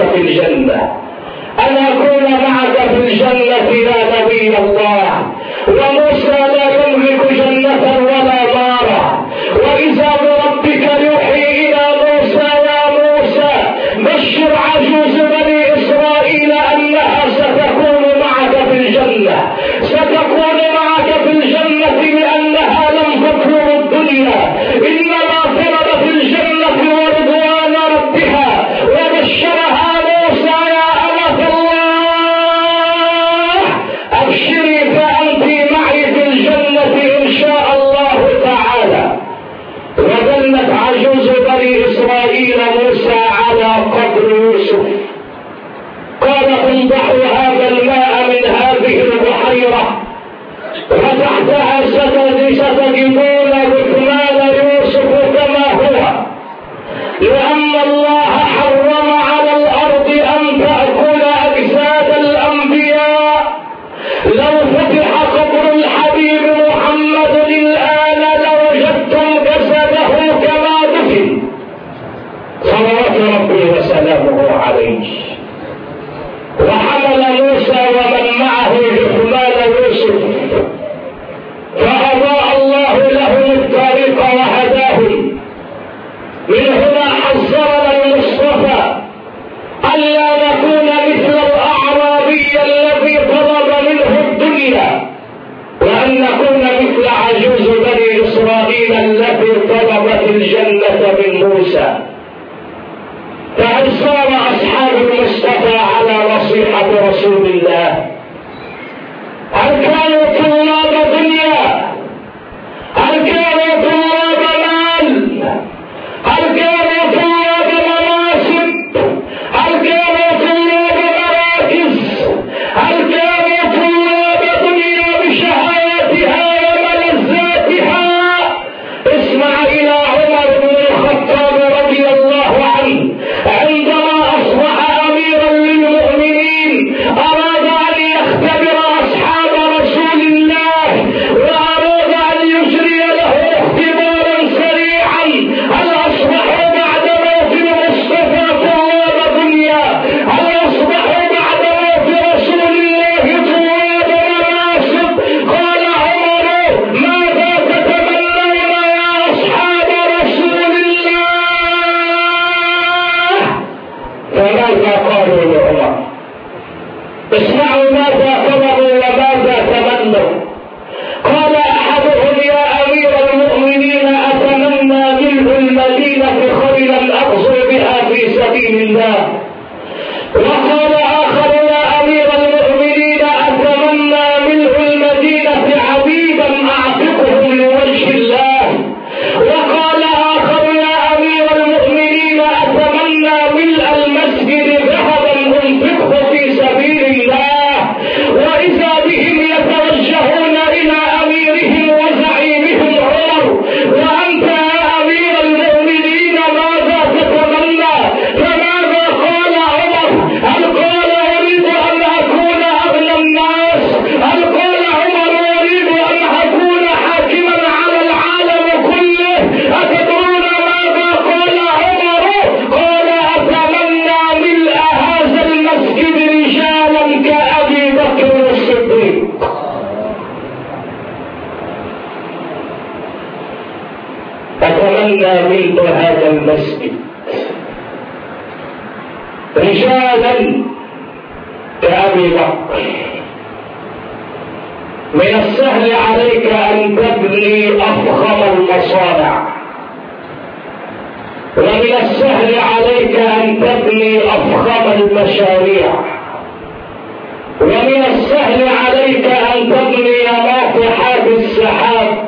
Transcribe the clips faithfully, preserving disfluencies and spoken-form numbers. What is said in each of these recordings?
في الجنة، أن أكون معك في الجنة يا نبي الله. وموسى لا يملك جنة ولا نارا، وإذا بربك يوحي إلى موسى يا موسى بشر عجوز بني إسرائيل أنها ستكون معك في الجنة، ستكون معك في الجنة لأنها لم تطلب الدنيا، إنما طلبت الجنة ورضوان ربها. وبشرها موسى يا أمة الله أبشري فأنت معي في الجنة إن شاء الله تعالى. وظلت عجوز بني إسرائيل موسى على قبر يوسف، قالت انضحوا هذا الماء من هذه البحيرة وتحتها ستجدون جثمان يوسف كما هو، لأن الله حرم على الأرض أن تأكل أجساد الأنبياء. لو فتح قبر الحبيب محمد الآن لوجدتم جسده كما دفن صلوات ربي وسلامه عليه. وحمل موسى ومن معه جثمان يوسف فأضاء الله لهم الطريق وهداهم. من هنا حذرنا المصطفى ألا نكون مثل الأعرابي الذي طلب منه الدنيا، وأن نكون مثل عجوز بني إسرائيل التي طلبت الجنة من موسى. فهل صار أصحاب المصطفى على نصيحة رسول الله؟ هل كانوا طلاب دنيا؟ هل كانوا طلاب مال؟ هل كانوا طلاب مناصب؟ هل كانوا طلاب مراكز؟ هل كانوا طلاب دنيا بشهواتها وملذاتها؟ اسمع إلى عمر بن الخطاب رضي الله عنه عندما أصبح أميرا للمؤمنين أراد أن يختبر أصحاب رسول الله وأراد أن يجري له اختبارا سريعا. هل أصبحوا بعد موت المصطفى طلاب دنيا؟ هل أصبحوا بعد موت رسول الله طلاب مناصب؟ قال عمر ماذا تتمنون يا أصحاب رسول الله؟ فماذا قالوا لعمر؟ اسمعوا ماذا طلبوا وماذا تمنوا. قال أحدهم يا أمير المؤمنين أتمنى ملء المدينة خيلا أغزو بها في سبيل الله. وقال آخر يا أمير المؤمنين أتمنى ملء المدينة عبيدا أعتقهم لوجه الله. وقال آخر يا أمير المؤمنين أتمنى ملء المسجد ذهبا أنفقه في سبيل الله. وإذا بهم يتوجهون إلى أميرهم وزعيمهم عمر. وأنت يا أمير المؤمنين ماذا تتمنى؟ فماذا قال عمر؟ هل قال أريد أن أكون أغنى الناس؟ هل قال عمر أريد أن أكون حاكما على العالم كله؟ أتدرون ماذا قال عمر؟ قال أتمنى ملء هذا المسجد رجالا كأبي بكر الصديق. أتمنى ملء هذا المسجد رجالا كأبي بكر. من السهل عليك أن تبني أفخم المصانع، ومن السهل عليك أن تبني أفخم المشاريع، ومن السهل عليك أن تبني ناطحات السحاب،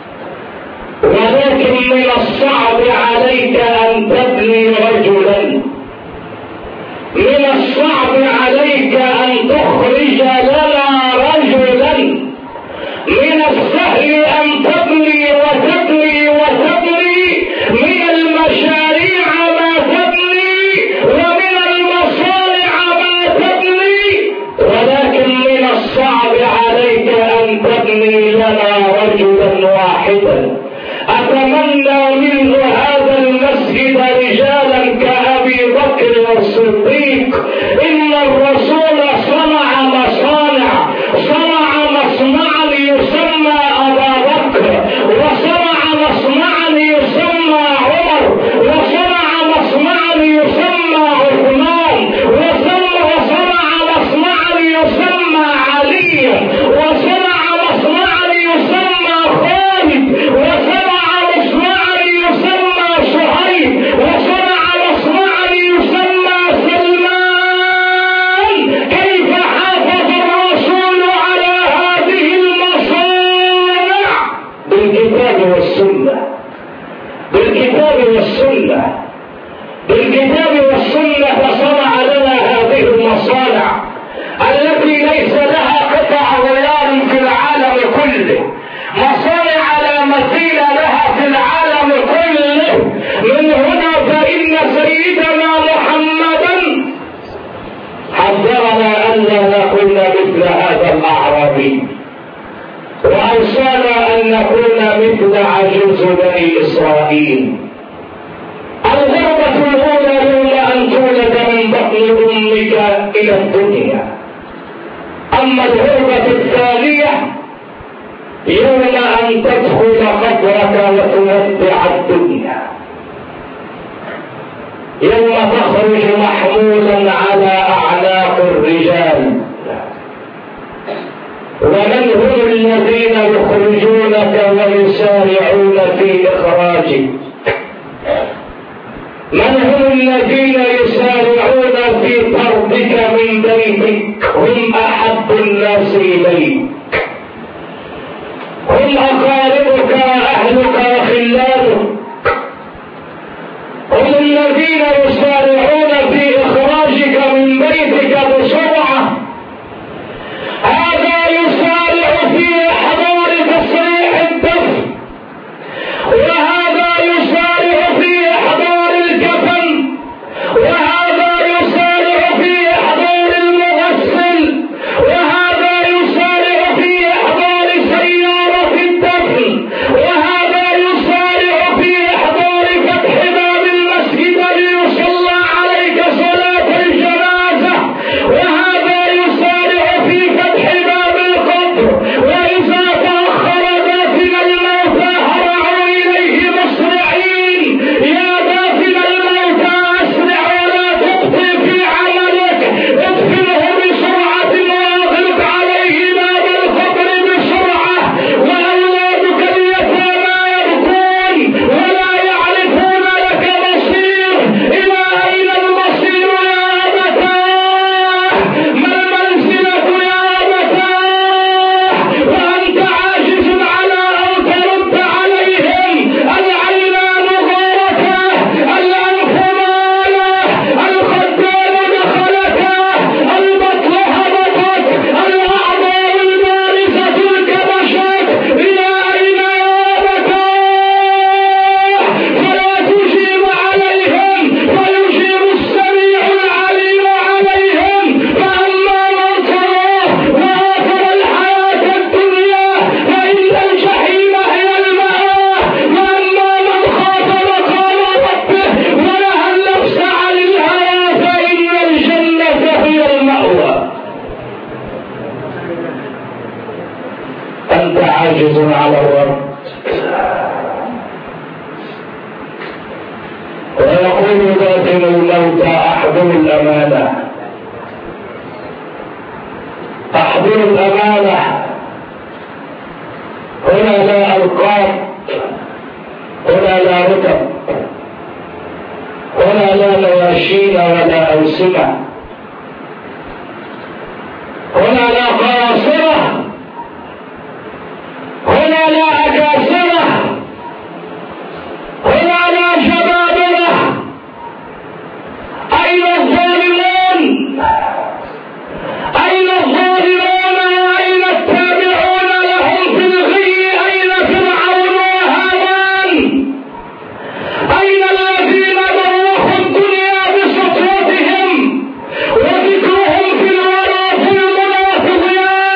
ولكن من الصعب عليك أن تبني رجلا. من الصعب عليك أن تخرج لنا رجلا. من السهل أن تبني وتبني وتبني من المشاريع ما تبني ومن المصانع ما تبني، ولكن من الصعب عليك أن تبني لنا رجلا واحدا. أتمنى منه هذا المسجد رجالا كأبي بكر الصديق إن الرسول صنع مصانع، صنع مصنعا يسمى أبا بكر، وصنع مصنعا يسمى عمر، وصنع مصنعا يسمى عثمان، وصنع مصنعا يسمى علي، وصنع مصنعا يسمى خالد، وصنع مصنعا يسمى صهيب، وصنع مصنعا يسمى سلمان. كيف حافظ الرسول على هذه المصانع؟ بالكتاب والسنة، بالكتاب والسنة، بالكتاب والسنة. فصنع لنا هذه المصانع التي ليس لها قطع غيار في العالم كله، مصانع لا مثيل لها في العالم كله. من هنا فإن سيدنا محمدا حذرنا أن لا نكون مثل هذا الأعرابي، وأوصانا أن نكون مثل عجوز بني إسرائيل. الغربة الأولى يوم أن تولد من بطن أمك إلى الدنيا، أما الغربة الثانية يوم أن تدخل قبرك وتودع الدنيا، يوم تخرج محمولا على أعناق الرجال. ومن هم الذين يخرجونك ويسارعون في إخراجك؟ من هم الذين يسارعون في طردك من بيتك؟ هم أحب الناس إليك، هم أقاربك وأهلك وخلانك، هم الذين يسارعون في إخراجك من بيتك بسرعة. هذا يسارع في إحضار تصريح الدفن، وهذا يسارع في إحضار الكفن، وهذا يسارع في إحضار المغسل، وهذا يسارع في إحضار سيارة الدفن، وهذا يسارع في إحضار فتح باب المسجد ليصلى عليك صلاة الجنازة، وهذا يسارع في فتح باب القبر. وإذا تأخر دافن الموتى هرعوا إليه مسرعين. يا دافن الموتى أسرع ولا تبطئ في عملك، ادخله بسرعة واغلق عليه باب القبر بسرعة. وأولادك اليتامى يبكون ولا يعرفون لك مصير. إلى أين المصير يا أبتاه؟ ما المنزلة يا أبتاه؟ وأنت عاجز على أن ترد عليهم. العينان غارته، الأنف ماله، الخدان دخلته، البطن هبطت، الأعضاء البارزة الكبشت. إلى أين يا أبتاه؟ فلا تجيب عليهم، فيجيب السميع العليم عليهم. فأما من طغى وآثر الحياة الدنيا فإن الجحيم هي المأوى. وأما من خاف مقام ربه ونهى النفس عن الهوى فإن الجنة هي المأوى. أنت عاجز على الرب. ويقول ذاتنا الموتى أحضروا الأمانة، أحضروا الأمانة. هنا لا ألقاب، هنا لا رتب، هنا لا نواشين ولا أوسمة، هنا لا قراصنة، هنا لا أكاسرة، هنا لا جبابرة. أين الظالمون؟ أين الظالمون وأين التابعون لهم في الغي؟ أين فرعون وهامان؟ أين الذين ضرحوا الدنيا بسطوتهم وذكرهم في الورى في المنى في ضياء؟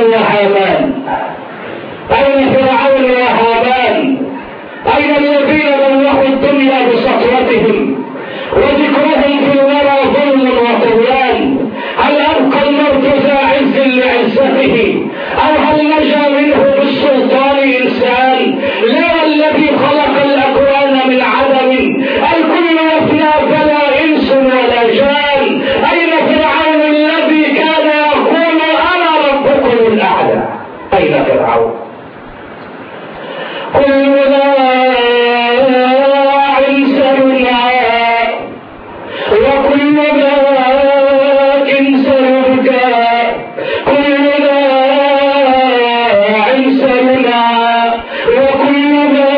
وهامان؟ أين فرعون وهامان؟ أين الذين بلغوا الدنيا بسطوتهم وذكرهم في الورى ظلم وطغيان؟ هل أبقى الموت ذا عز لعزته أو هل نجا منه بالسلطان إنسان؟ لا، الذي خلق الأكوان من عدم الكل يفنى فلا إنس ولا جان. أين فرعون الذي كان يقول أنا ربكم الأعلى؟ أين فرعون؟ كلنا سرنا وكلنا سرنا كلنا سرنا وكلنا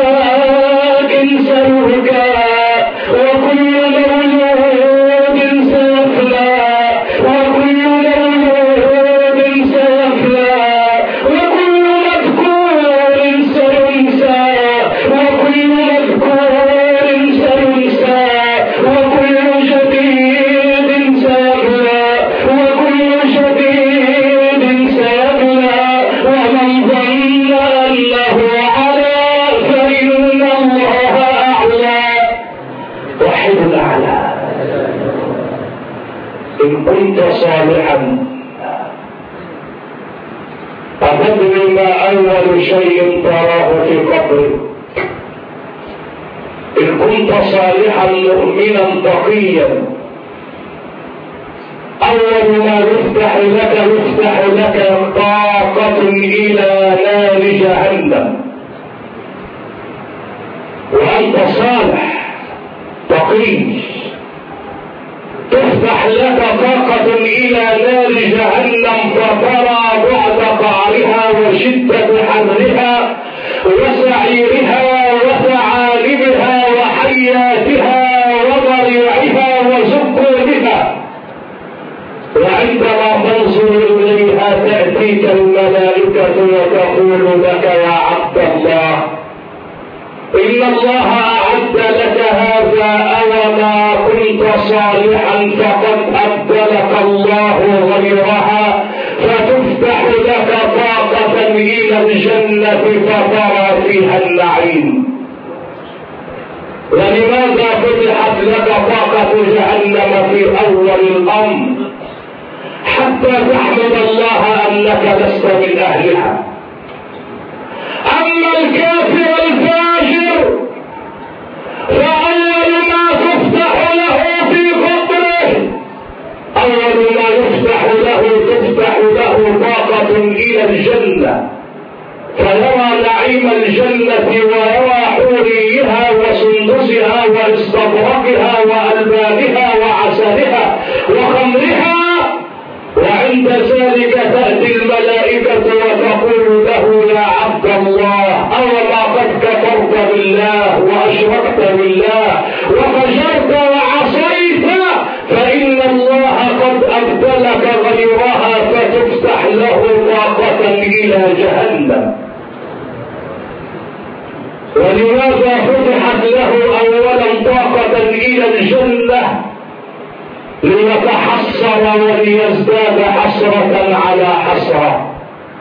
سرنا وكل مولود سيفنى وكل مولود سيفنى وكل مذكور سينسى وكل مذكور سينسى وكل جديد سيبلى وكل جديد سيبلى ومن ظن أنه على فإن الله أعلى وحد الأعلى. إن كنت صالحا أتدري ما أول شيء تراه في قبرك؟ إن كنت صالحا مؤمنا تقيا أول ما يفتح لك يفتح لك طاقة إلى نار جهنم. وأنت صالح تقي تفتح لك طاقة إلى نار جهنم فترى بعد قعرها وشدة حرها وسعيرها وثعالبها وحياتها وضريعها وزقومها. وعندما تنظر إليها تأتيك الملائكة وتقول لك يا عبد الله إن الله أعد لك هذا أوما كنت صالحا فقد أبدلك الله غيرها فتفتح لك طاقة إلى الجنة فترى فيها النعيم. ولماذا فتحت لك طاقة جهنم في أول الأمر؟ حتى تحمد الله أنك لست من أهلها. أما الكافر الفاجر فأول ما تفتح له في قبره أول ما يفتح له تفتح له طاقة إلى الجنة فيرى نعيم الجنة ويرى حوريها وسندسها واستبرقها وألبانها وعسلها وخمرها. وعند ذلك تأتي الملائكة وتقول له يا عبد الله أوما قد كفرت بالله وأشركت بالله وفجرت وعصيت فإن الله قد أبدلك غيرها فتفتح له طاقة إلى جهنم. ولماذا فتحت له أولا طاقة إلى الجنة؟ ليتحسر وليزداد حسرة على حسرة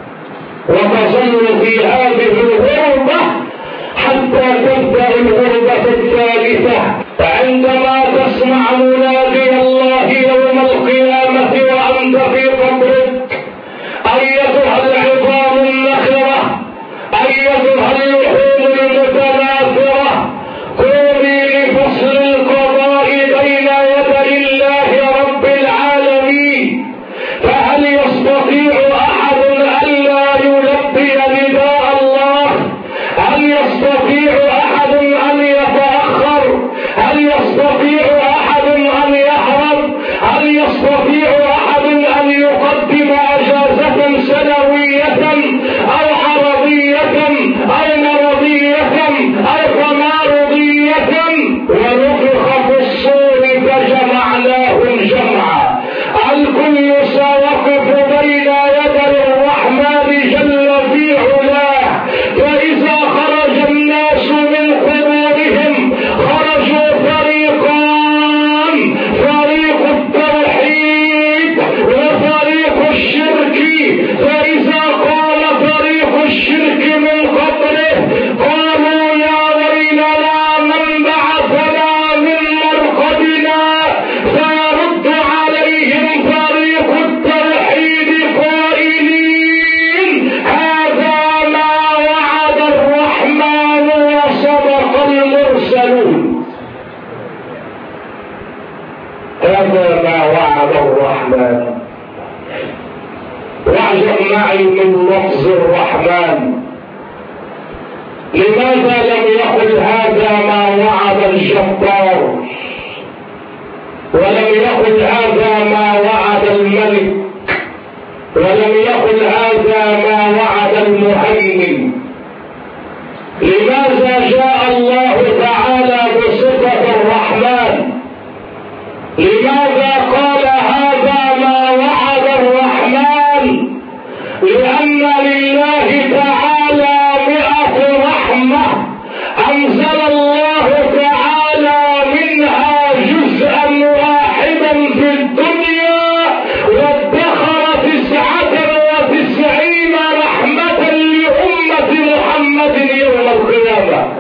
وتظل في هذه الغربة حتى تبدأ الغربة الثالثة عندما تسمع منادي الله يوم القيامة وأنت في قبرك أيتها العظام النخرة أيتها اللحوم المتناثرة قومي لفصل القضاء بين يدي الله رب العالمين. فهل يستطيع أحد أن لا يلبي نداء الله؟ هل يستطيع أحد أن يتأخر؟ هل يستطيع أحد أن يهرب؟ هل يستطيع أحد أن يقدم أجازة سنوية أو عرضية أو مرضية أو تمارضية؟ ونفخ في الصور فجمعناهم جمعا. الكل سيقف بين عليهم طريق التوحيد قائلين هذا ما وعد الرحمن وصدق المرسلون. هذا ما وعد الرحمن. واعجب معي من لفظ الرحمن، لماذا لم يقل هذا ما وعد الجبار، ولم يقل هذا ما وعد الملك، ولم يقل هذا ما وعد المهيمن؟ لماذا جاء الله تعالى بصفة الرحمن؟ لماذا قال هذا ما وعد الرحمن؟ لأن لله تعالى مئة رحمة أنزل الله تعالى منها جزءا واحدا في الدنيا، وادخر تسعة وتسعين رحمة لأمة محمد يوم القيامة.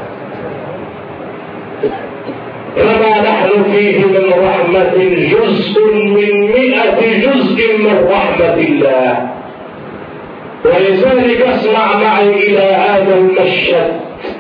فما نحن فيه من رحمة جزء من مئة جزء من رحمة الله. ولذلك اسمع معي إلى هذا المشهد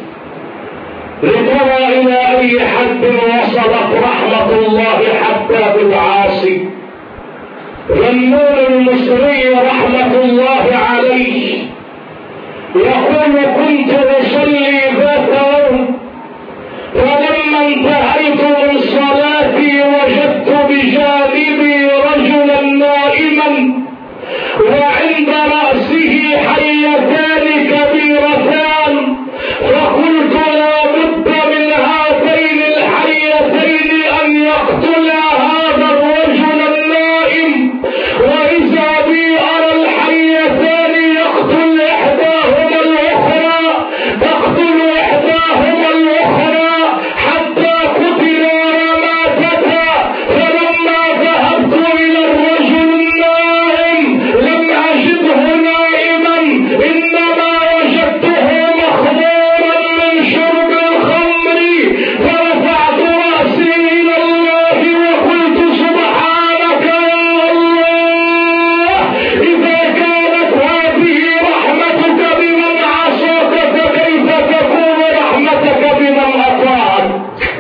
لترى إلى أي حد وصلت رحمة الله حتى بالعاصي. ذنون المصري رحمة الله عليه يقول كنت أصلي ذات يوم، فلما انتهيت من صلاتي وجدت بجانبي رجلا نائما وعند رأسه حيتان كبيرتان، فقلت لا بد من هاتين الحيتين أن يقتلا هذا الرجل النائم، وإذا بي أرى الحيتان يقتل إحداهما الأخرى، تقتل إحداهما الأخرى حتى قتلا رماتها. فلما ذهبت إلى الرجل النائم لم أجده نائما، إنما وجدته مخمورا من شرب الخمر. فرفعت رأسي إلى الله وقلت سبحانك يا الله، إذا كانت هذه رحمتك بمن عصاك فكيف تكون رحمتك بمن أطاعك؟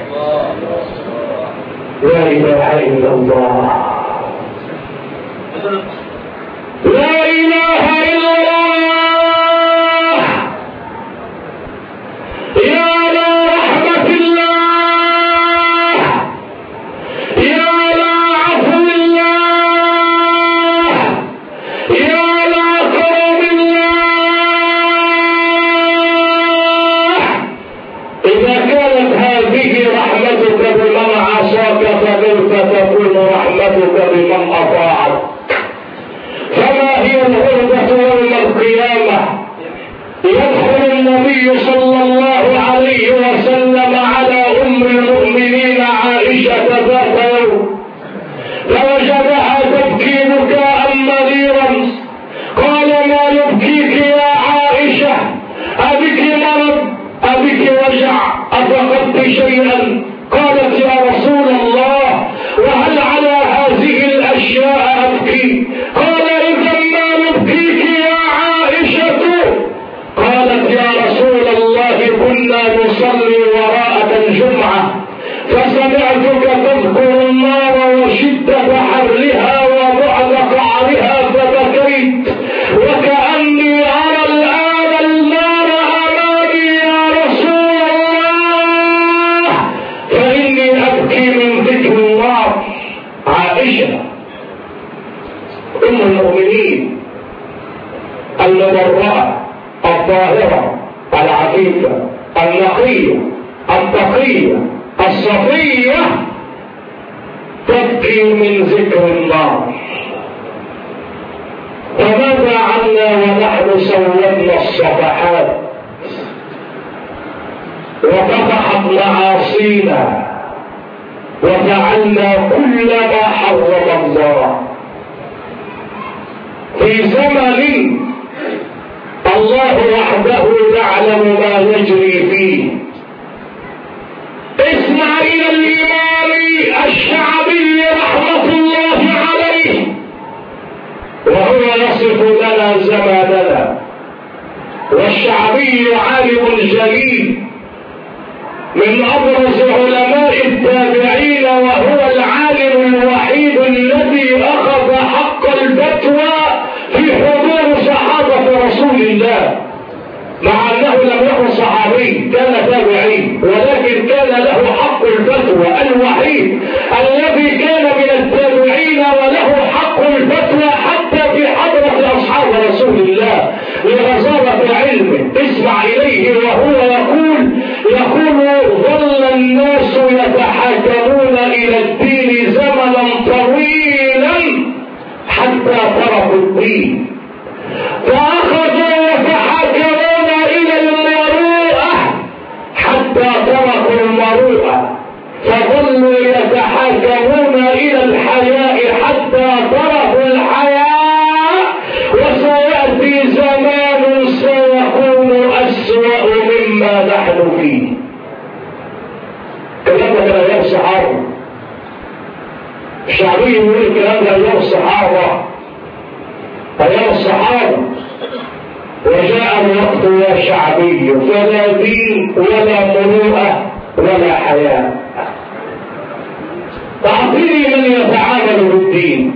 لا إله إلا الله، لا إله إلا الله. يا لرحمة الله، يا لعفو الله، يا لكرم الله. إذا كانت هذه رحمتك بمن عصاك فكيف تكون رحمتك بمن أطاعك؟ فما هي الغربة يوم القيامة؟ يدخل النبي صلى الله عليه وسلم على أم المؤمنين عائشة ذات يوم فوجدها تبكي بكاء مريرا. قال ما يبكيك يا عائشة؟ أبك مرض؟ أبك وجع؟ أفقدت شيئا؟ قالت يا رسول الله وهل على هذه الأشياء أبكي؟ قال إذا ما نبكيك يا عائشة؟ قالت يا رسول الله كنا نصلي وراءة الجمعة فسمعتك تذكر النار وشدة حرها وبعد قعرها فبكيت، وكأني أرى الآن النار أمامي يا رسول الله، فإني أبكي من ذكر النار. عائشة أم المؤمنين المبرأة الطاهرة العفيفة النقية التقية الصفية تبكي من ذكر النار. فماذا عنا ونحن سولنا الصفحات وفتحت معاصينا وفعلنا كل ما حرم الله في زمن الله وحده يعلم ما يجري فيه. اسمع إلى الإمام الشعبي رحمة الله عليه والشعبي عالم جليل من أبرز علماء التابعين، وهو العالم الوحيد الذي أخذ حق الفتوى في حضور صحابة رسول الله، مع أنه لم يكن صحابي، كان تابعي، ولكن كان له حق الفتوى الوحيد الذي كان من التابعين وله حق الفتوى حتى في حضرة أصحاب رسول الله لغزارة علمه. اسمع إليه وهو يقول يقول ظل الناس يتحاكمون إلى الدين زمنا طويلا حتى تركوا الدين، فأخذوا يتحاكمون إلى المروءة حتى تركوا المروءة، فظلوا يتحاكمون إلى الحياء حتى تركوا الحياء، وسيأتي زمان سيكون أسوأ مما نحن فيه. كلام ده أيام الصحابة، الشعبي يقول الكلام ده أيام الصحابة، أيام الصحابة. وجاء الوقت يا شعبي فلا دين ولا مروءة ولا حياة. أعطني من يتعامل بالدين،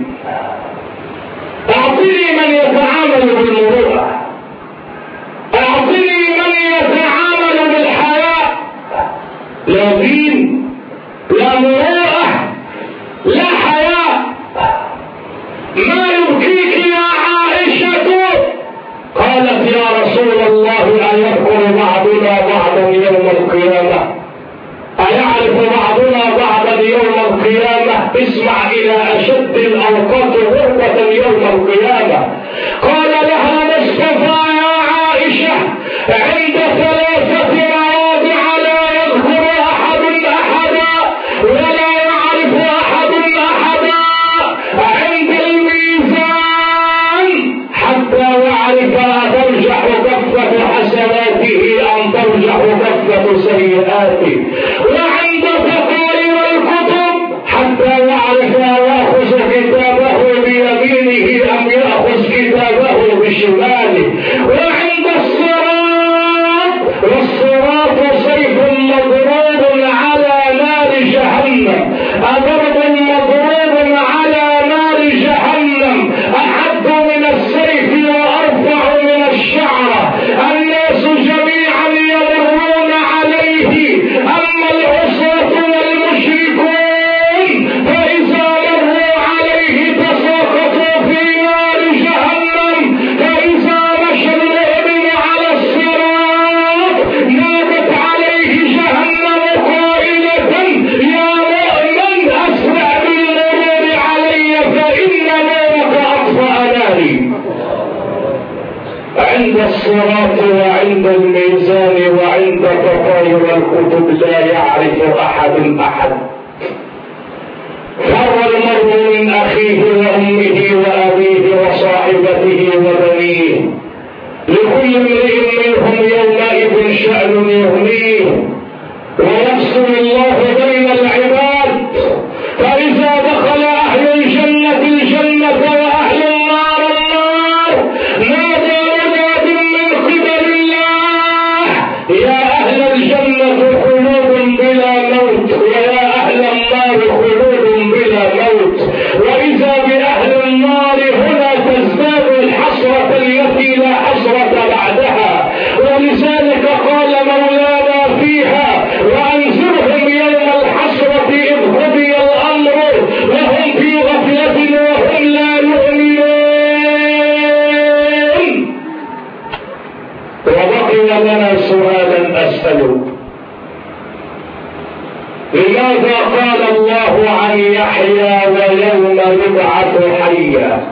أعطني من يتعامل بالمروءة، أعطني من يتعامل بالحياة. لا دين لا مروءة لا حياة. ما يبكيك يا عائشة؟ قالت يا رسول الله أيذكر بعضنا بعضا يوم القيامة؟ أيعرف بعضنا بعضا يوم القيامة؟ اسمع إلى أشد الأوقات غربة يوم القيامة. قال لها مصطفى يا عائشة عند ثلاثة مواضع لا يذكر أحد أحدا ولا يعرف أحد أحدا: عند الميزان حتى يعرف أترجح كفة حسناته أم ترجح كفة سيئاته، وعند تقارير الكتب حتى يعرف يأخذ كتابه بيمينه أم يأخذ كتابه بشماله، وعند الصراط والصراط سيف مضروب على نار جهنم، أضرب مضروب على نار جهنم أحد من السيف وأرفع من الشعرة، الناس جميعا يمرون عليه، أما العصاة والمشركون فإذا مروا عليه تساقطوا في نار جهنم، فإذا مشى المؤمن على الصراط نادت عليه جهنم قائلة: يا مؤمن أسرع بالمرور علي فإن نارك أطفأ ناري. عند الصراط وعند الميزان وعند تطاير الكتب لا يعرف أحد أحد. فر المرء من أخيه وأمه وأبيه وصاحبته وبنيه، لكل امرئ منهم يومئذ شأن يغنيه، ويفصل الله بين العباد، فإذا دخل أهل الجنة الجنة وأهل النار النار نادى مناد من قبل الله: يا أهل الجنة خلود بلا موت، ويا أهل النار خلود بلا موت. وإذا بأهل النار هنا تزداد الحسرة التي لا حسرة بعدها، ولذلك قال مولانا فيها: وأنذرهم يوم الحسرة إذ قضي الأمر وهم في غفلة وهم لا يؤمنون. وبقي لنا سؤالا أسأله: لماذا قال الله عن يحيى ويوم يبعث حيا؟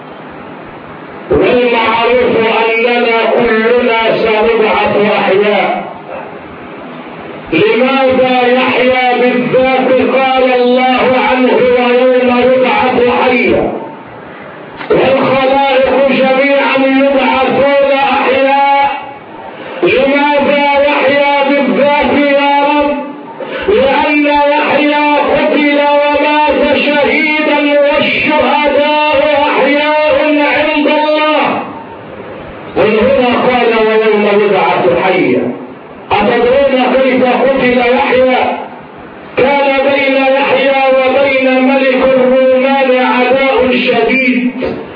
والمعروف أننا كلنا سنبعث أحياء. لماذا يحيى بالذات قال الله عنه ويوم يبعث حيا، والخلائق جميعا يبعثون أحياء؟ لماذا يحيى بالذات يا رب؟ لأن يحيى قتل ومات شهيدا، والشهداء أحياء عند الله. ومن هنا قال ويوم شديد،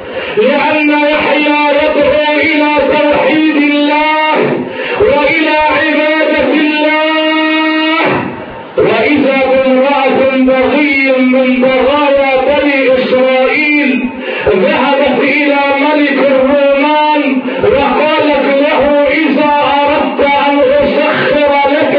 لأن يحيى يدعو إلى توحيد الله وإلى عبادة الله. وإذا بامرأة بغي من بغايا بني إسرائيل ذهبت إلى ملك الرومان وقالت له إذا أردت أن أسخر لك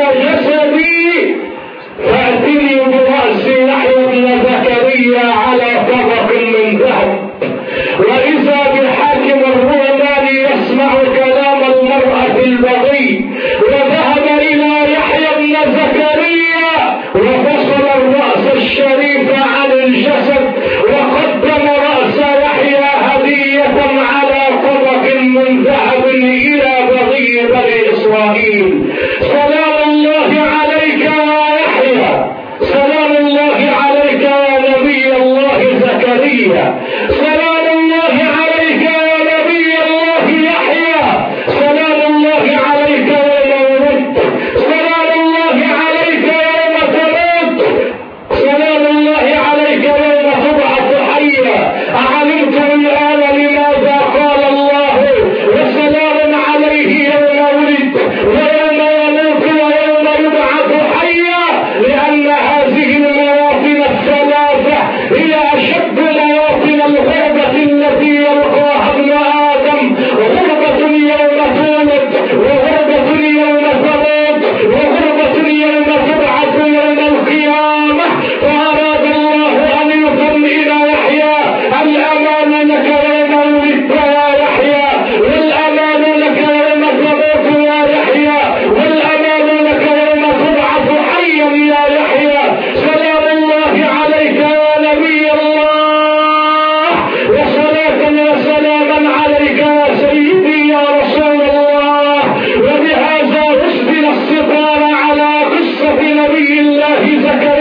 جسدي فأتني برأس يحيى بن زكريا على طبق من ذهب. وإذا بحاكم الرومان يسمع كلام المرأة البغي وذهب إلى يحيى بن زكريا وفصل الرأس الشريف عن الجسد وقدم رأس يحيى هدية على طبق من ذهب إلى بغي بني إسرائيل. سلام الله عليك يا يحيى، سلام الله عليك يا نبي الله زكريا، سلام الله عليك يا نبي الله يحيى، سلام الله عليك يوم ولدت، سلام الله عليك يوم تموت، سلام الله عليك يوم تبعث حيا. أعلمتم الآن لماذا قال الله وسلام عليه يوم ولد ويوم يموت ويوم يبعث حيا؟ لأن هذه المواطن الثلاثة هي أشد مواطن الغربة التي يلقاها ابن آدم. غربة يوم تولد، وغربة يوم تموت، وغربة يوم تبعث يوم القيامة. فأراد الله أن يضم إلى يحيى الأمان لك يوم ولدت يا يحيى، والأمان لك يوم تموت يا يحيى، والأمان لك يوم تبعث حيا يا يحيى. سلام الله عليك يا نبي الله، وصلاة وسلاما عليك يا سيدي يا رسول الله. وبهذا أسدل الستار على قصة نبي الله زكريا